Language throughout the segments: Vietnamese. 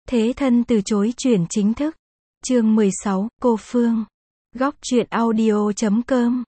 Thế thân từ chối chuyển chính thức. Chương 16, cô Phương. Góc truyện audio.com.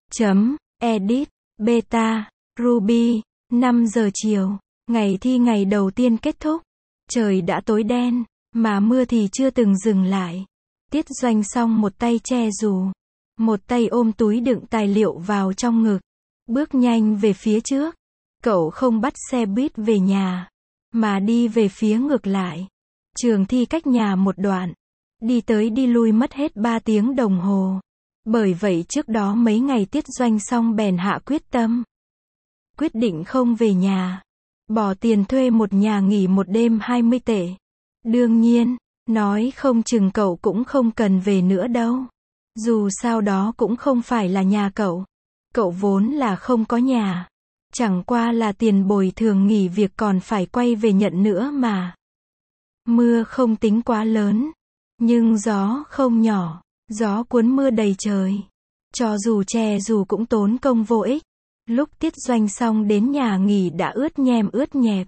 Edit. Beta. Ruby. 5 giờ chiều. Ngày thi ngày đầu tiên kết thúc. Trời đã tối đen, mà mưa thì chưa từng dừng lại. Tiết Doanh Song một tay che dù, một tay ôm túi đựng tài liệu vào trong ngực. Bước nhanh về phía trước. Cậu không bắt xe buýt về nhà, mà đi về phía ngược lại. Trường thi cách nhà một đoạn. Đi tới đi lui mất hết 3 tiếng đồng hồ. Bởi vậy trước đó mấy ngày Tiết Doanh Song bèn hạ quyết tâm. Quyết định không về nhà. Bỏ tiền thuê một nhà nghỉ một đêm 20 tệ. Đương nhiên, nói không chừng cậu cũng không cần về nữa đâu. Dù sao đó cũng không phải là nhà cậu. Cậu vốn là không có nhà. Chẳng qua là tiền bồi thường nghỉ việc còn phải quay về nhận nữa mà. Mưa không tính quá lớn, nhưng gió không nhỏ. Gió cuốn mưa đầy trời. Cho dù che dù cũng tốn công vô ích. Lúc Tiết Doanh Song đến nhà nghỉ đã ướt nhem ướt nhẹp.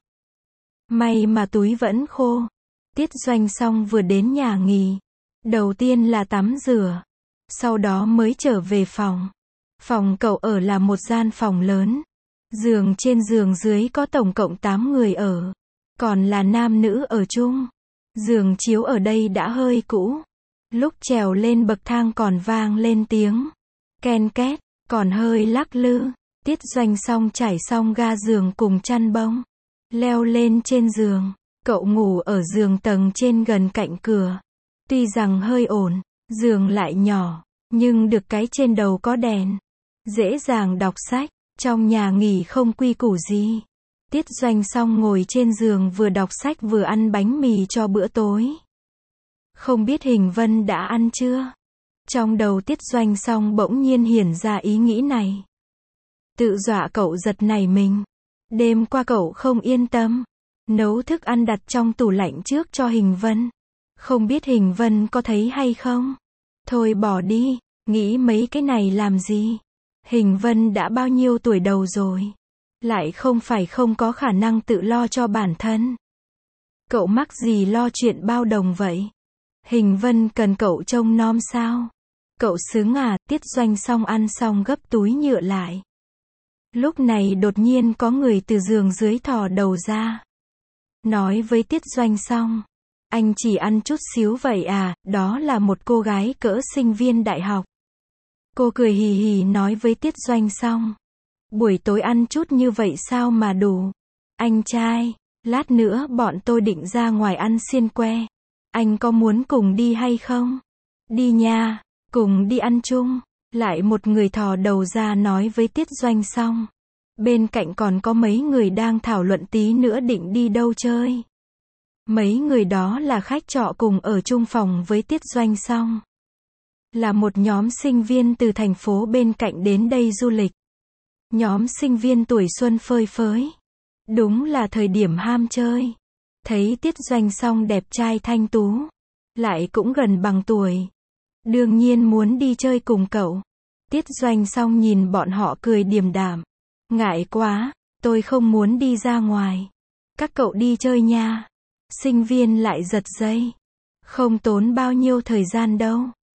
May mà túi vẫn khô. Tiết Doanh Song vừa đến nhà nghỉ, đầu tiên là tắm rửa, sau đó mới trở về phòng. Phòng cậu ở là một gian phòng lớn. Giường trên giường dưới có tổng cộng 8 người ở. Còn là nam nữ ở chung. Giường chiếu ở đây đã hơi cũ. Lúc trèo lên bậc thang còn vang lên tiếng ken két, còn hơi lắc lư. Tiết Doanh Song trải xong ga giường cùng chăn bông, leo lên trên giường. Cậu ngủ ở giường tầng trên gần cạnh cửa. Tuy rằng hơi ổn, giường lại nhỏ, nhưng được cái trên đầu có đèn. Dễ dàng đọc sách, trong nhà nghỉ không quy củ gì. Tiết Doanh Song ngồi trên giường vừa đọc sách vừa ăn bánh mì cho bữa tối. Không biết Hình Vân đã ăn chưa? Trong đầu Tiết Doanh Song bỗng nhiên hiển ra ý nghĩ này. Tự dọa cậu giật nảy mình. Đêm qua cậu không yên tâm. Nấu thức ăn đặt trong tủ lạnh trước cho Hình Vân. Không biết Hình Vân có thấy hay không? Thôi bỏ đi, nghĩ mấy cái này làm gì? Hình Vân đã bao nhiêu tuổi đầu rồi? Lại không phải không có khả năng tự lo cho bản thân. Cậu mắc gì lo chuyện bao đồng vậy? Hình Vân cần cậu trông nom sao? Cậu sướng à? Tiết Doanh Song ăn xong gấp túi nhựa lại. Lúc này đột nhiên có người từ giường dưới thò đầu ra. Nói với Tiết Doanh Song. Anh chỉ ăn chút xíu vậy à? Đó là một cô gái cỡ sinh viên đại học. Cô cười hì hì nói với Tiết Doanh Song. Buổi tối ăn chút như vậy sao mà đủ? Anh trai, lát nữa bọn tôi định ra ngoài ăn xiên que. Anh có muốn cùng đi hay không? Đi nha, cùng đi ăn chung. Lại một người thò đầu ra nói với Tiết Doanh Song. Bên cạnh còn có mấy người đang thảo luận tí nữa định đi đâu chơi. Mấy người đó là khách trọ cùng ở chung phòng với Tiết Doanh Song. Là một nhóm sinh viên từ thành phố bên cạnh đến đây du lịch. Nhóm sinh viên tuổi xuân phơi phới. Đúng là thời điểm ham chơi. Thấy Tiết Doanh Song đẹp trai thanh tú, lại cũng gần bằng tuổi. Đương nhiên muốn đi chơi cùng cậu. Tiết Doanh Song nhìn bọn họ cười điềm đạm. Ngại quá, tôi không muốn đi ra ngoài. Các cậu đi chơi nha. Sinh viên lại giật dây. Không tốn bao nhiêu thời gian đâu.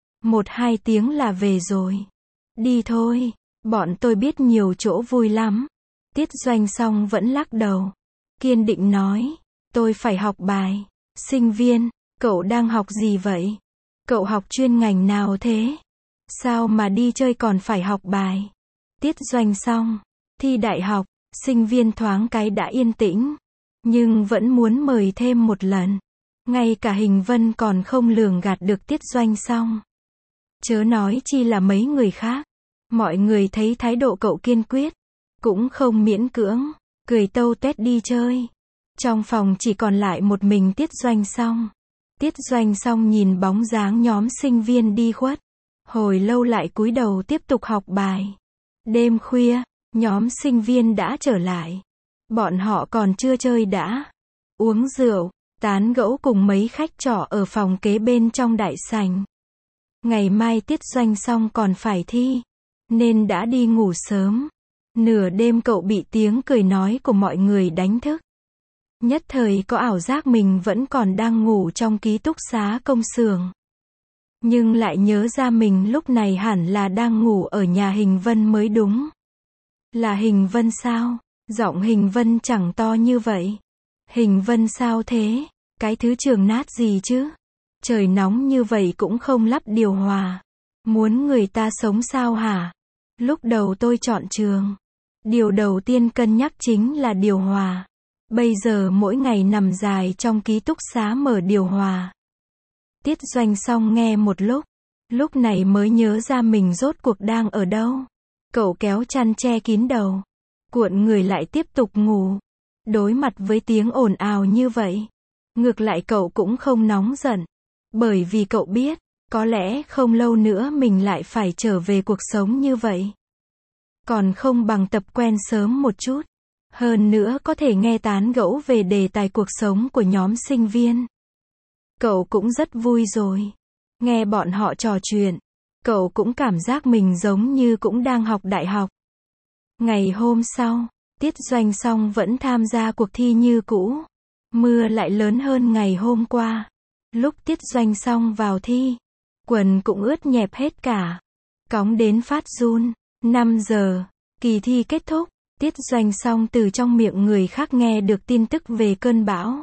1-2 tiếng là về rồi. Đi thôi, bọn tôi biết nhiều chỗ vui lắm. Tiết Doanh Song vẫn lắc đầu. Kiên định nói, tôi phải học bài. Sinh viên, cậu đang học gì vậy? Cậu học chuyên ngành nào thế? Sao mà đi chơi còn phải học bài? Tiết Doanh Song, thi đại học. Sinh viên thoáng cái đã yên tĩnh, nhưng vẫn muốn mời thêm một lần. Ngay cả Hình Vân còn không lường gạt được Tiết Doanh Song. Chớ nói chi là mấy người khác. Mọi người thấy thái độ cậu kiên quyết, cũng không miễn cưỡng, cười tâu tuét đi chơi. Trong phòng chỉ còn lại một mình Tiết Doanh Song. Tiết Doanh Song nhìn bóng dáng nhóm sinh viên đi khuất. Hồi lâu lại cúi đầu tiếp tục học bài. Đêm khuya, nhóm sinh viên đã trở lại. Bọn họ còn chưa chơi đã uống rượu, tán gẫu cùng mấy khách trọ ở phòng kế bên trong đại sảnh. Ngày mai Tiết Doanh Song còn phải thi, nên đã đi ngủ sớm. Nửa đêm cậu bị tiếng cười nói của mọi người đánh thức. Nhất thời có ảo giác mình vẫn còn đang ngủ trong ký túc xá công xưởng. Nhưng lại nhớ ra mình lúc này hẳn là đang ngủ ở nhà Hình Vân mới đúng. Là Hình Vân sao? Giọng Hình Vân chẳng to như vậy. Hình Vân sao thế? Cái thứ trường nát gì chứ? Trời nóng như vậy cũng không lắp điều hòa. Muốn người ta sống sao hả? Lúc đầu tôi chọn trường. Điều đầu tiên cân nhắc chính là điều hòa. Bây giờ mỗi ngày nằm dài trong ký túc xá mở điều hòa. Tiết Doanh Song nghe một lúc này mới nhớ ra mình rốt cuộc đang ở đâu. Cậu kéo chăn che kín đầu, cuộn người lại tiếp tục ngủ. Đối mặt với tiếng ồn ào như vậy, ngược lại cậu cũng không nóng giận, bởi vì cậu biết, có lẽ không lâu nữa mình lại phải trở về cuộc sống như vậy. Còn không bằng tập quen sớm một chút. Hơn nữa có thể nghe tán gẫu về đề tài cuộc sống của nhóm sinh viên. Cậu cũng rất vui rồi. Nghe bọn họ trò chuyện, cậu cũng cảm giác mình giống như cũng đang học đại học. Ngày hôm sau, Tiết Doanh Song vẫn tham gia cuộc thi như cũ. Mưa lại lớn hơn ngày hôm qua. Lúc Tiết Doanh Song vào thi, quần cũng ướt nhẹp hết cả. Cóng đến phát run. 5 giờ, kỳ thi kết thúc. Tiết Doanh Song từ trong miệng người khác nghe được tin tức về cơn bão.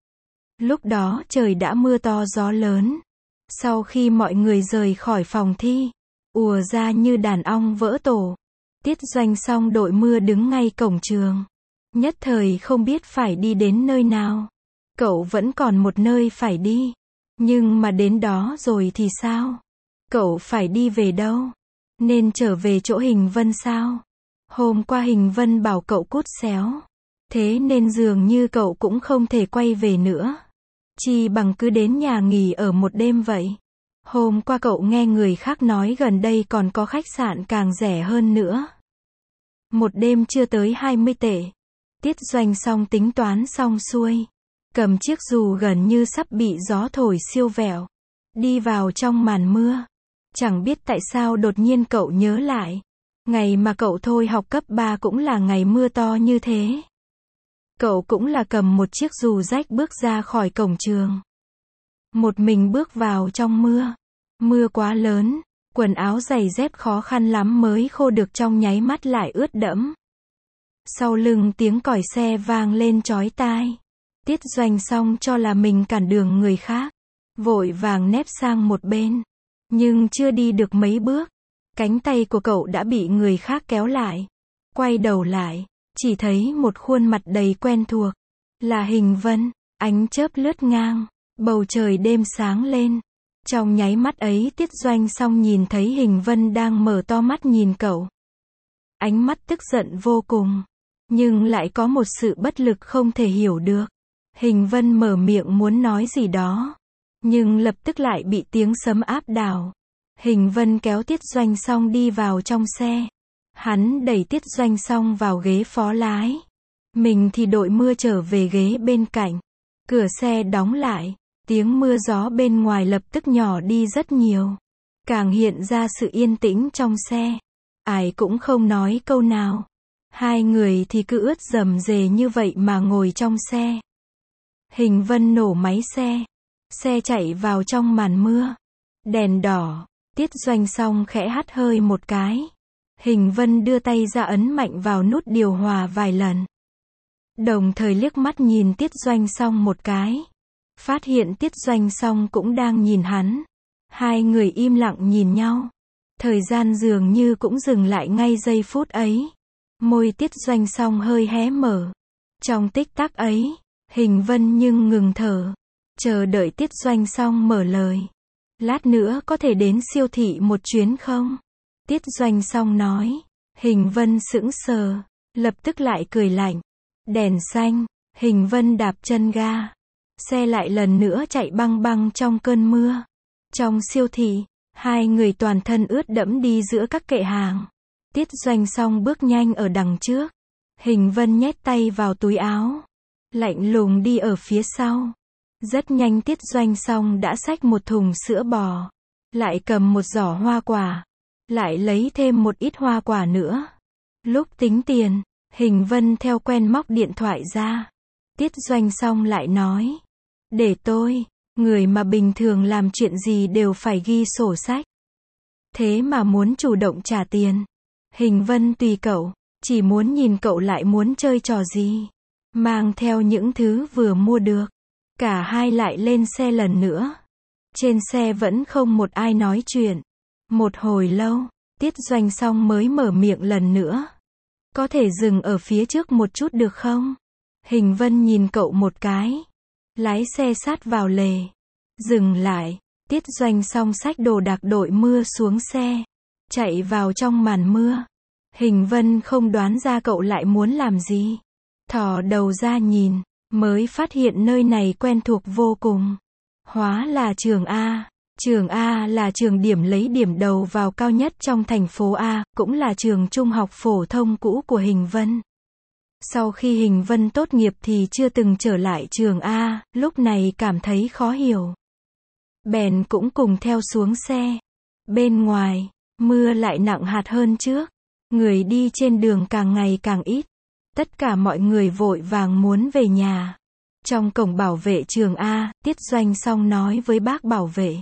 Lúc đó trời đã mưa to gió lớn. Sau khi mọi người rời khỏi phòng thi, ùa ra như đàn ong vỡ tổ. Tiết Doanh Song đội mưa đứng ngay cổng trường. Nhất thời không biết phải đi đến nơi nào. Cậu vẫn còn một nơi phải đi. Nhưng mà đến đó rồi thì sao? Cậu phải đi về đâu? Nên trở về chỗ Hình Vân sao? Hôm qua Hình Vân bảo cậu cút xéo. Thế nên dường như cậu cũng không thể quay về nữa. Chi bằng cứ đến nhà nghỉ ở một đêm vậy. Hôm qua cậu nghe người khác nói gần đây còn có khách sạn càng rẻ hơn nữa. Một đêm chưa tới 20 tệ. Tiết Doanh Song tính toán xong xuôi. Cầm chiếc dù gần như sắp bị gió thổi siêu vẹo. Đi vào trong màn mưa. Chẳng biết tại sao đột nhiên cậu nhớ lại. Ngày mà cậu thôi học cấp 3 cũng là ngày mưa to như thế. Cậu cũng là cầm một chiếc dù rách bước ra khỏi cổng trường. Một mình bước vào trong mưa. Mưa quá lớn, quần áo giày dép khó khăn lắm mới khô được trong nháy mắt lại ướt đẫm. Sau lưng tiếng còi xe vang lên chói tai. Tiết Doanh Song cho là mình cản đường người khác. Vội vàng nép sang một bên. Nhưng chưa đi được mấy bước. Cánh tay của cậu đã bị người khác kéo lại. Quay đầu lại, chỉ thấy một khuôn mặt đầy quen thuộc. Là Hình Vân. Ánh chớp lướt ngang. Bầu trời đêm sáng lên. Trong nháy mắt ấy Tiết Doanh Song nhìn thấy Hình Vân đang mở to mắt nhìn cậu. Ánh mắt tức giận vô cùng. Nhưng lại có một sự bất lực không thể hiểu được. Hình Vân mở miệng muốn nói gì đó. Nhưng lập tức lại bị tiếng sấm áp đảo. Hình Vân kéo Tiết Doanh Song đi vào trong xe. Hắn đẩy Tiết Doanh Song vào ghế phó lái. Mình thì đội mưa trở về ghế bên cạnh. Cửa xe đóng lại. Tiếng mưa gió bên ngoài lập tức nhỏ đi rất nhiều. Càng hiện ra sự yên tĩnh trong xe. Ai cũng không nói câu nào. Hai người thì cứ ướt rầm rề như vậy mà ngồi trong xe. Hình Vân nổ máy xe. Xe chạy vào trong màn mưa. Đèn đỏ. Tiết Doanh Song khẽ hắt hơi một cái. Hình Vân đưa tay ra ấn mạnh vào nút điều hòa vài lần. Đồng thời liếc mắt nhìn Tiết Doanh Song một cái. Phát hiện Tiết Doanh Song cũng đang nhìn hắn. Hai người im lặng nhìn nhau. Thời gian dường như cũng dừng lại ngay giây phút ấy. Môi Tiết Doanh Song hơi hé mở. Trong tích tắc ấy, Hình Vân nhưng ngừng thở. Chờ đợi Tiết Doanh Song mở lời. Lát nữa có thể đến siêu thị một chuyến không? Tiết Doanh Song nói. Hình Vân sững sờ. Lập tức lại cười lạnh. Đèn xanh. Hình Vân đạp chân ga. Xe lại lần nữa chạy băng băng trong cơn mưa. Trong siêu thị, hai người toàn thân ướt đẫm đi giữa các kệ hàng. Tiết Doanh Song bước nhanh ở đằng trước. Hình Vân nhét tay vào túi áo. Lạnh lùng đi ở phía sau. Rất nhanh Tiết Doanh Song đã xách một thùng sữa bò. Lại cầm một giỏ hoa quả. Lại lấy thêm một ít hoa quả nữa. Lúc tính tiền, Hình Vân theo quen móc điện thoại ra. Tiết Doanh xong lại nói. Để tôi, người mà bình thường làm chuyện gì đều phải ghi sổ sách. Thế mà muốn chủ động trả tiền. Hình Vân tùy cậu, chỉ muốn nhìn cậu lại muốn chơi trò gì. Mang theo những thứ vừa mua được. Cả hai lại lên xe lần nữa. Trên xe vẫn không một ai nói chuyện. Một hồi lâu, Tiết Doanh xong mới mở miệng lần nữa. Có thể dừng ở phía trước một chút được không? Hình Vân nhìn cậu một cái. Lái xe sát vào lề. Dừng lại. Tiết Doanh xong xách đồ đạc đội mưa xuống xe. Chạy vào trong màn mưa. Hình Vân không đoán ra cậu lại muốn làm gì. Thò đầu ra nhìn, mới phát hiện nơi này quen thuộc vô cùng. Hóa là trường A. Trường A là trường điểm lấy điểm đầu vào cao nhất trong thành phố A, cũng là trường trung học phổ thông cũ của Hình Vân. Sau khi Hình Vân tốt nghiệp thì chưa từng trở lại trường A, lúc này cảm thấy khó hiểu. Bèn cũng cùng theo xuống xe. Bên ngoài, mưa lại nặng hạt hơn trước. Người đi trên đường càng ngày càng ít. Tất cả mọi người vội vàng muốn về nhà. Trong cổng bảo vệ trường A, Tiết Doanh xong nói với bác bảo vệ.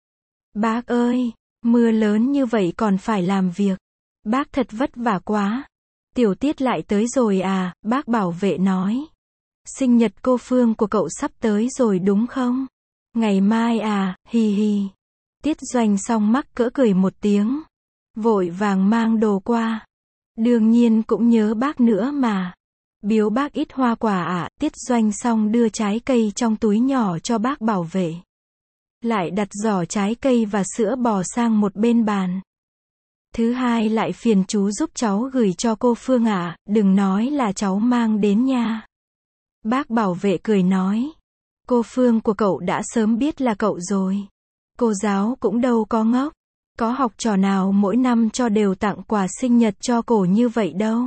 Bác ơi, mưa lớn như vậy còn phải làm việc. Bác thật vất vả quá. Tiểu Tiết lại tới rồi à, bác bảo vệ nói. Sinh nhật cô Phương của cậu sắp tới rồi đúng không? Ngày mai à, hi hi. Tiết Doanh xong mắc cỡ cười một tiếng. Vội vàng mang đồ qua. Đương nhiên cũng nhớ bác nữa mà. Biếu bác ít hoa quả ạ. Tiết Doanh xong đưa trái cây trong túi nhỏ cho bác bảo vệ. Lại đặt giỏ trái cây và sữa bò sang một bên bàn. Thứ hai lại phiền chú giúp cháu gửi cho cô Phương ạ, đừng nói là cháu mang đến nha. Bác bảo vệ cười nói. Cô Phương của cậu đã sớm biết là cậu rồi. Cô giáo cũng đâu có ngốc. Có học trò nào mỗi năm cho đều tặng quà sinh nhật cho cổ như vậy đâu.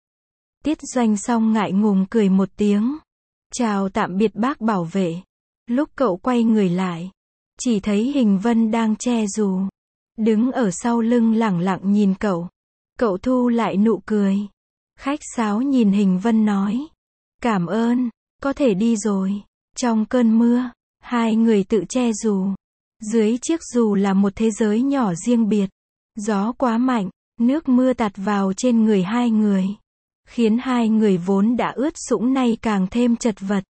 Tiết Doanh xong ngại ngùng cười một tiếng. Chào tạm biệt bác bảo vệ. Lúc cậu quay người lại, chỉ thấy Hình Vân đang che dù. Đứng ở sau lưng lẳng lặng nhìn cậu. Cậu thu lại nụ cười. Khách sáo nhìn Hình Vân nói. Cảm ơn, có thể đi rồi. Trong cơn mưa, hai người tự che dù. Dưới chiếc dù là một thế giới nhỏ riêng biệt. Gió quá mạnh, nước mưa tạt vào trên người hai người. Khiến hai người vốn đã ướt sũng nay càng thêm chật vật.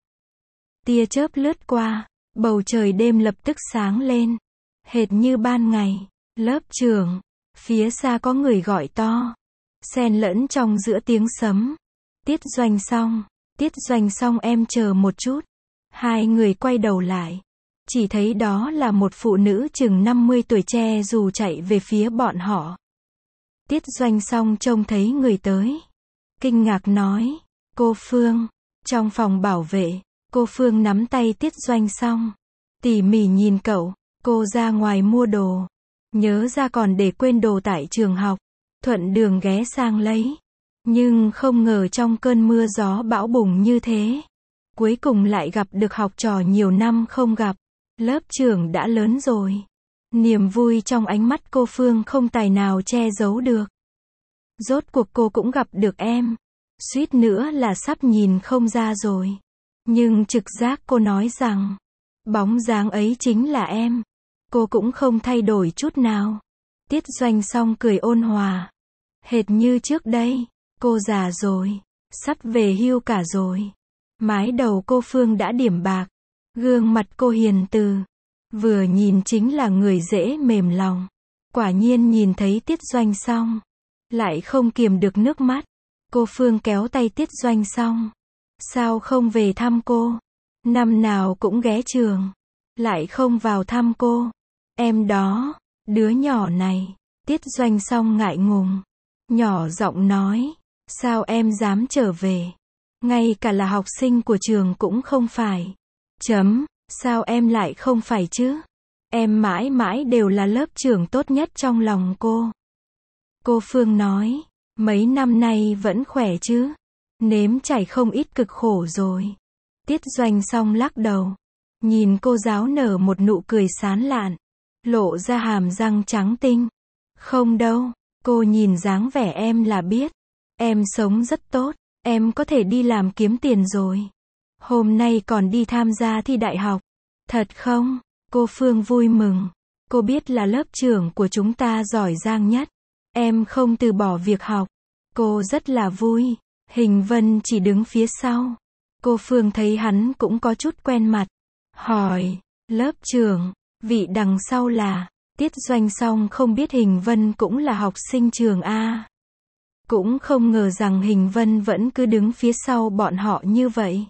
Tia chớp lướt qua, bầu trời đêm lập tức sáng lên. Hệt như ban ngày. Lớp trưởng, phía xa có người gọi to. Xen lẫn trong giữa tiếng sấm. Tiết Doanh xong. Tiết Doanh xong em chờ một chút. Hai người quay đầu lại. Chỉ thấy đó là một phụ nữ chừng 50 tuổi che dù chạy về phía bọn họ. Tiết Doanh xong trông thấy người tới. Kinh ngạc nói. Cô Phương. Trong phòng bảo vệ, cô Phương nắm tay Tiết Doanh xong. Tỉ mỉ nhìn cậu. Cô ra ngoài mua đồ. Nhớ ra còn để quên đồ tại trường học. Thuận đường ghé sang lấy. Nhưng không ngờ trong cơn mưa gió bão bùng như thế. Cuối cùng lại gặp được học trò nhiều năm không gặp. Lớp trưởng đã lớn rồi. Niềm vui trong ánh mắt cô Phương không tài nào che giấu được. Rốt cuộc cô cũng gặp được em. Suýt nữa là sắp nhìn không ra rồi. Nhưng trực giác cô nói rằng, bóng dáng ấy chính là em. Cô cũng không thay đổi chút nào. Tiết Doanh xong cười ôn hòa. Hệt như trước đây, cô già rồi. Sắp về hưu cả rồi. Mái đầu cô Phương đã điểm bạc. Gương mặt cô hiền từ. Vừa nhìn chính là người dễ mềm lòng. Quả nhiên nhìn thấy Tiết Doanh xong. Lại không kiềm được nước mắt. Cô Phương kéo tay Tiết Doanh xong. Sao không về thăm cô? Năm nào cũng ghé trường. Lại không vào thăm cô. Em đó, đứa nhỏ này. Tiết Doanh xong ngại ngùng. Nhỏ giọng nói. Sao em dám trở về? Ngay cả là học sinh của trường cũng không phải. Sao em lại không phải chứ? Em mãi mãi đều là lớp trưởng tốt nhất trong lòng cô. Cô Phương nói. Mấy năm nay vẫn khỏe chứ? Nếm trải không ít cực khổ rồi. Tiết Doanh xong lắc đầu. Nhìn cô giáo nở một nụ cười sán lạn. Lộ ra hàm răng trắng tinh. Không đâu, cô nhìn dáng vẻ em là biết. Em sống rất tốt, em có thể đi làm kiếm tiền rồi. Hôm nay còn đi tham gia thi đại học. Thật không? Cô Phương vui mừng. Cô biết là lớp trưởng của chúng ta giỏi giang nhất. Em không từ bỏ việc học. Cô rất là vui. Hình Vân chỉ đứng phía sau. Cô Phương thấy hắn cũng có chút quen mặt. Hỏi, lớp trưởng, vị đằng sau là, Tiết Doanh Song không biết Hình Vân cũng là học sinh trường A. Cũng không ngờ rằng Hình Vân vẫn cứ đứng phía sau bọn họ như vậy.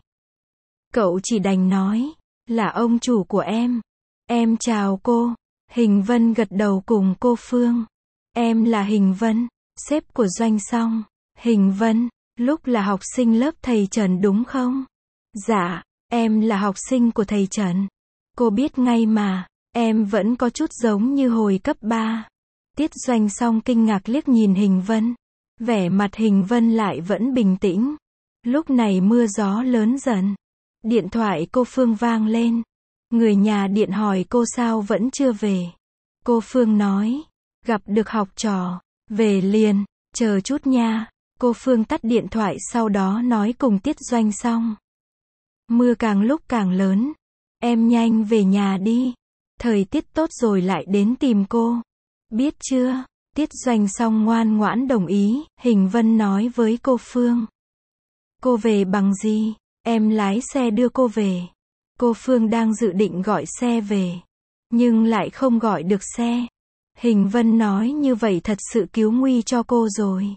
Cậu chỉ đành nói, là ông chủ của em. Em chào cô. Hình Vân gật đầu cùng cô Phương. Em là Hình Vân, sếp của Doanh Song. Hình Vân, lúc là học sinh lớp thầy Trần đúng không? Dạ, em là học sinh của thầy Trần. Cô biết ngay mà, em vẫn có chút giống như hồi cấp 3. Tiết Doanh Song kinh ngạc liếc nhìn Hình Vân. Vẻ mặt Hình Vân lại vẫn bình tĩnh. Lúc này mưa gió lớn dần. Điện thoại cô Phương vang lên. Người nhà điện hỏi cô sao vẫn chưa về. Cô Phương nói, gặp được học trò, về liền, chờ chút nha. Cô Phương tắt điện thoại sau đó nói cùng Tiết Doanh Song. Mưa càng lúc càng lớn. Em nhanh về nhà đi. Thời tiết tốt rồi lại đến tìm cô. Biết chưa? Tiết Doanh Song ngoan ngoãn đồng ý. Hình Vân nói với cô Phương. Cô về bằng gì? Em lái xe đưa cô về. Cô Phương đang dự định gọi xe về. Nhưng lại không gọi được xe. Hình Vân nói như vậy thật sự cứu nguy cho cô rồi.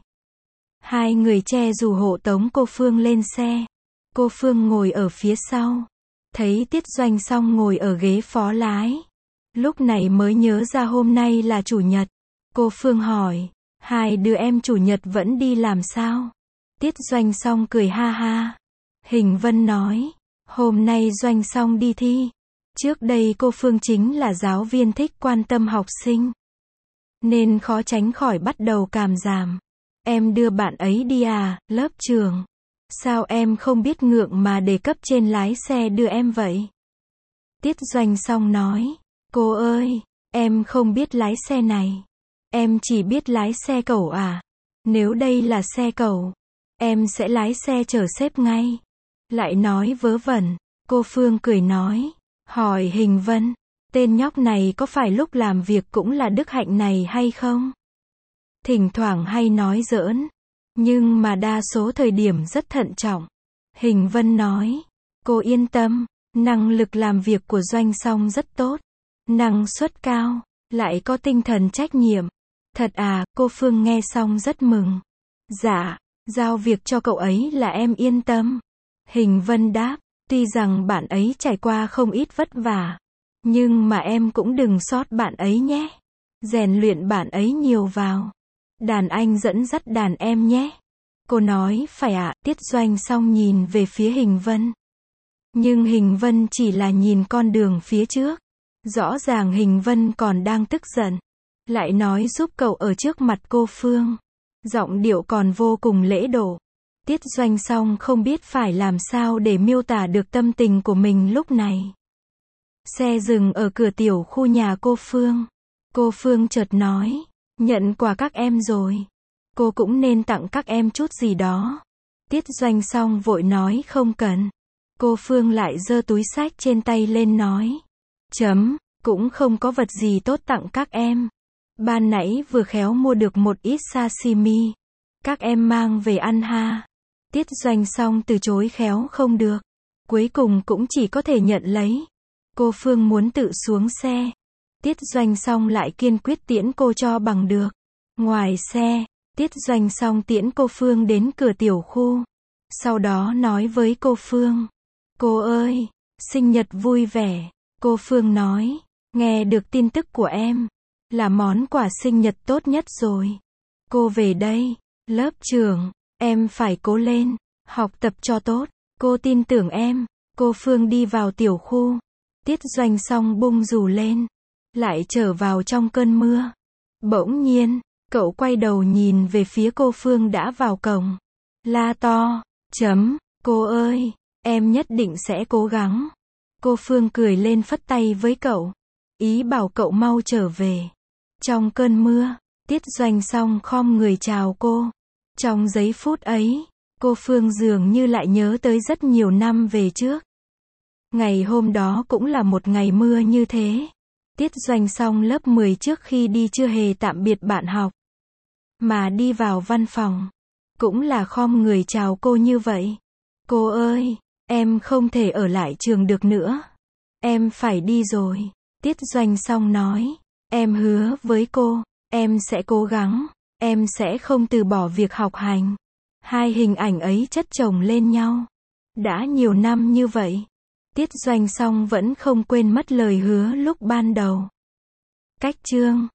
Hai người che dù hộ tống cô Phương lên xe. Cô Phương ngồi ở phía sau. Thấy Tiết Doanh Song ngồi ở ghế phó lái. Lúc này mới nhớ ra hôm nay là chủ nhật. Cô Phương hỏi, hai đứa em chủ nhật vẫn đi làm sao? Tiết Doanh Song cười ha ha. Hình Vân nói, hôm nay Doanh Song đi thi. Trước đây cô Phương chính là giáo viên thích quan tâm học sinh. Nên khó tránh khỏi bắt đầu cảm giảm. Em đưa bạn ấy đi à, lớp trưởng? Sao em không biết ngượng mà để cấp trên lái xe đưa em vậy? Tiết Doanh Song nói, cô ơi, em không biết lái xe này. Em chỉ biết lái xe cẩu à? Nếu đây là xe cẩu, em sẽ lái xe chở sếp ngay. Lại nói vớ vẩn. Cô Phương cười nói, hỏi Hình Vân, tên nhóc này có phải lúc làm việc cũng là đức hạnh này hay không? Thỉnh thoảng hay nói giỡn, nhưng mà đa số thời điểm rất thận trọng. Hình Vân nói, cô yên tâm, năng lực làm việc của Doanh Song rất tốt, năng suất cao, lại có tinh thần trách nhiệm. Thật à? Cô Phương nghe xong rất mừng. Dạ, giao việc cho cậu ấy là em yên tâm. Hình Vân đáp, tuy rằng bạn ấy trải qua không ít vất vả, nhưng mà em cũng đừng sót bạn ấy nhé. Rèn luyện bạn ấy nhiều vào. Đàn anh dẫn dắt đàn em nhé. Cô nói, phải ạ. Tiết Doanh Song nhìn về phía Hình Vân. Nhưng Hình Vân chỉ là nhìn con đường phía trước. Rõ ràng Hình Vân còn đang tức giận. Lại nói giúp cậu ở trước mặt cô Phương. Giọng điệu còn vô cùng lễ độ. Tiết Doanh Song không biết phải làm sao để miêu tả được tâm tình của mình lúc này. Xe dừng ở cửa tiểu khu nhà cô Phương. Cô Phương chợt nói, nhận quà các em rồi. Cô cũng nên tặng các em chút gì đó. Tiết Doanh Song vội nói không cần. Cô Phương lại giơ túi xách trên tay lên nói. Cũng không có vật gì tốt tặng các em. Ban nãy vừa khéo mua được một ít sashimi. Các em mang về ăn ha. Tiết Doanh Song từ chối khéo không được. Cuối cùng cũng chỉ có thể nhận lấy. Cô Phương muốn tự xuống xe. Tiết Doanh Song lại kiên quyết tiễn cô cho bằng được. Ngoài xe, Tiết Doanh Song tiễn cô Phương đến cửa tiểu khu. Sau đó nói với cô Phương. Cô ơi, sinh nhật vui vẻ. Cô Phương nói, nghe được tin tức của em. Là món quà sinh nhật tốt nhất rồi. Cô về đây, lớp trưởng, em phải cố lên, học tập cho tốt. Cô tin tưởng em. Cô Phương đi vào tiểu khu. Tiết Doanh Song bung dù lên. Lại trở vào trong cơn mưa. Bỗng nhiên, cậu quay đầu nhìn về phía cô Phương đã vào cổng. La to, cô ơi, em nhất định sẽ cố gắng. Cô Phương cười lên phất tay với cậu. Ý bảo cậu mau trở về. Trong cơn mưa, Tiết Doanh Song khom người chào cô. Trong giây phút ấy, Cô Phương dường như lại nhớ tới rất nhiều năm về trước. Ngày hôm đó cũng là một ngày mưa như thế. Tiết Doanh xong lớp 10 trước khi đi chưa hề tạm biệt bạn học, mà đi vào văn phòng. Cũng là khom người chào cô như vậy. Cô ơi, em không thể ở lại trường được nữa. Em phải đi rồi. Tiết Doanh xong nói. Em hứa với cô, em sẽ cố gắng, em sẽ không từ bỏ việc học hành. Hai hình ảnh ấy chất chồng lên nhau. Đã nhiều năm như vậy. Tiết Doanh xong vẫn không quên mất lời hứa lúc ban đầu. Cách chương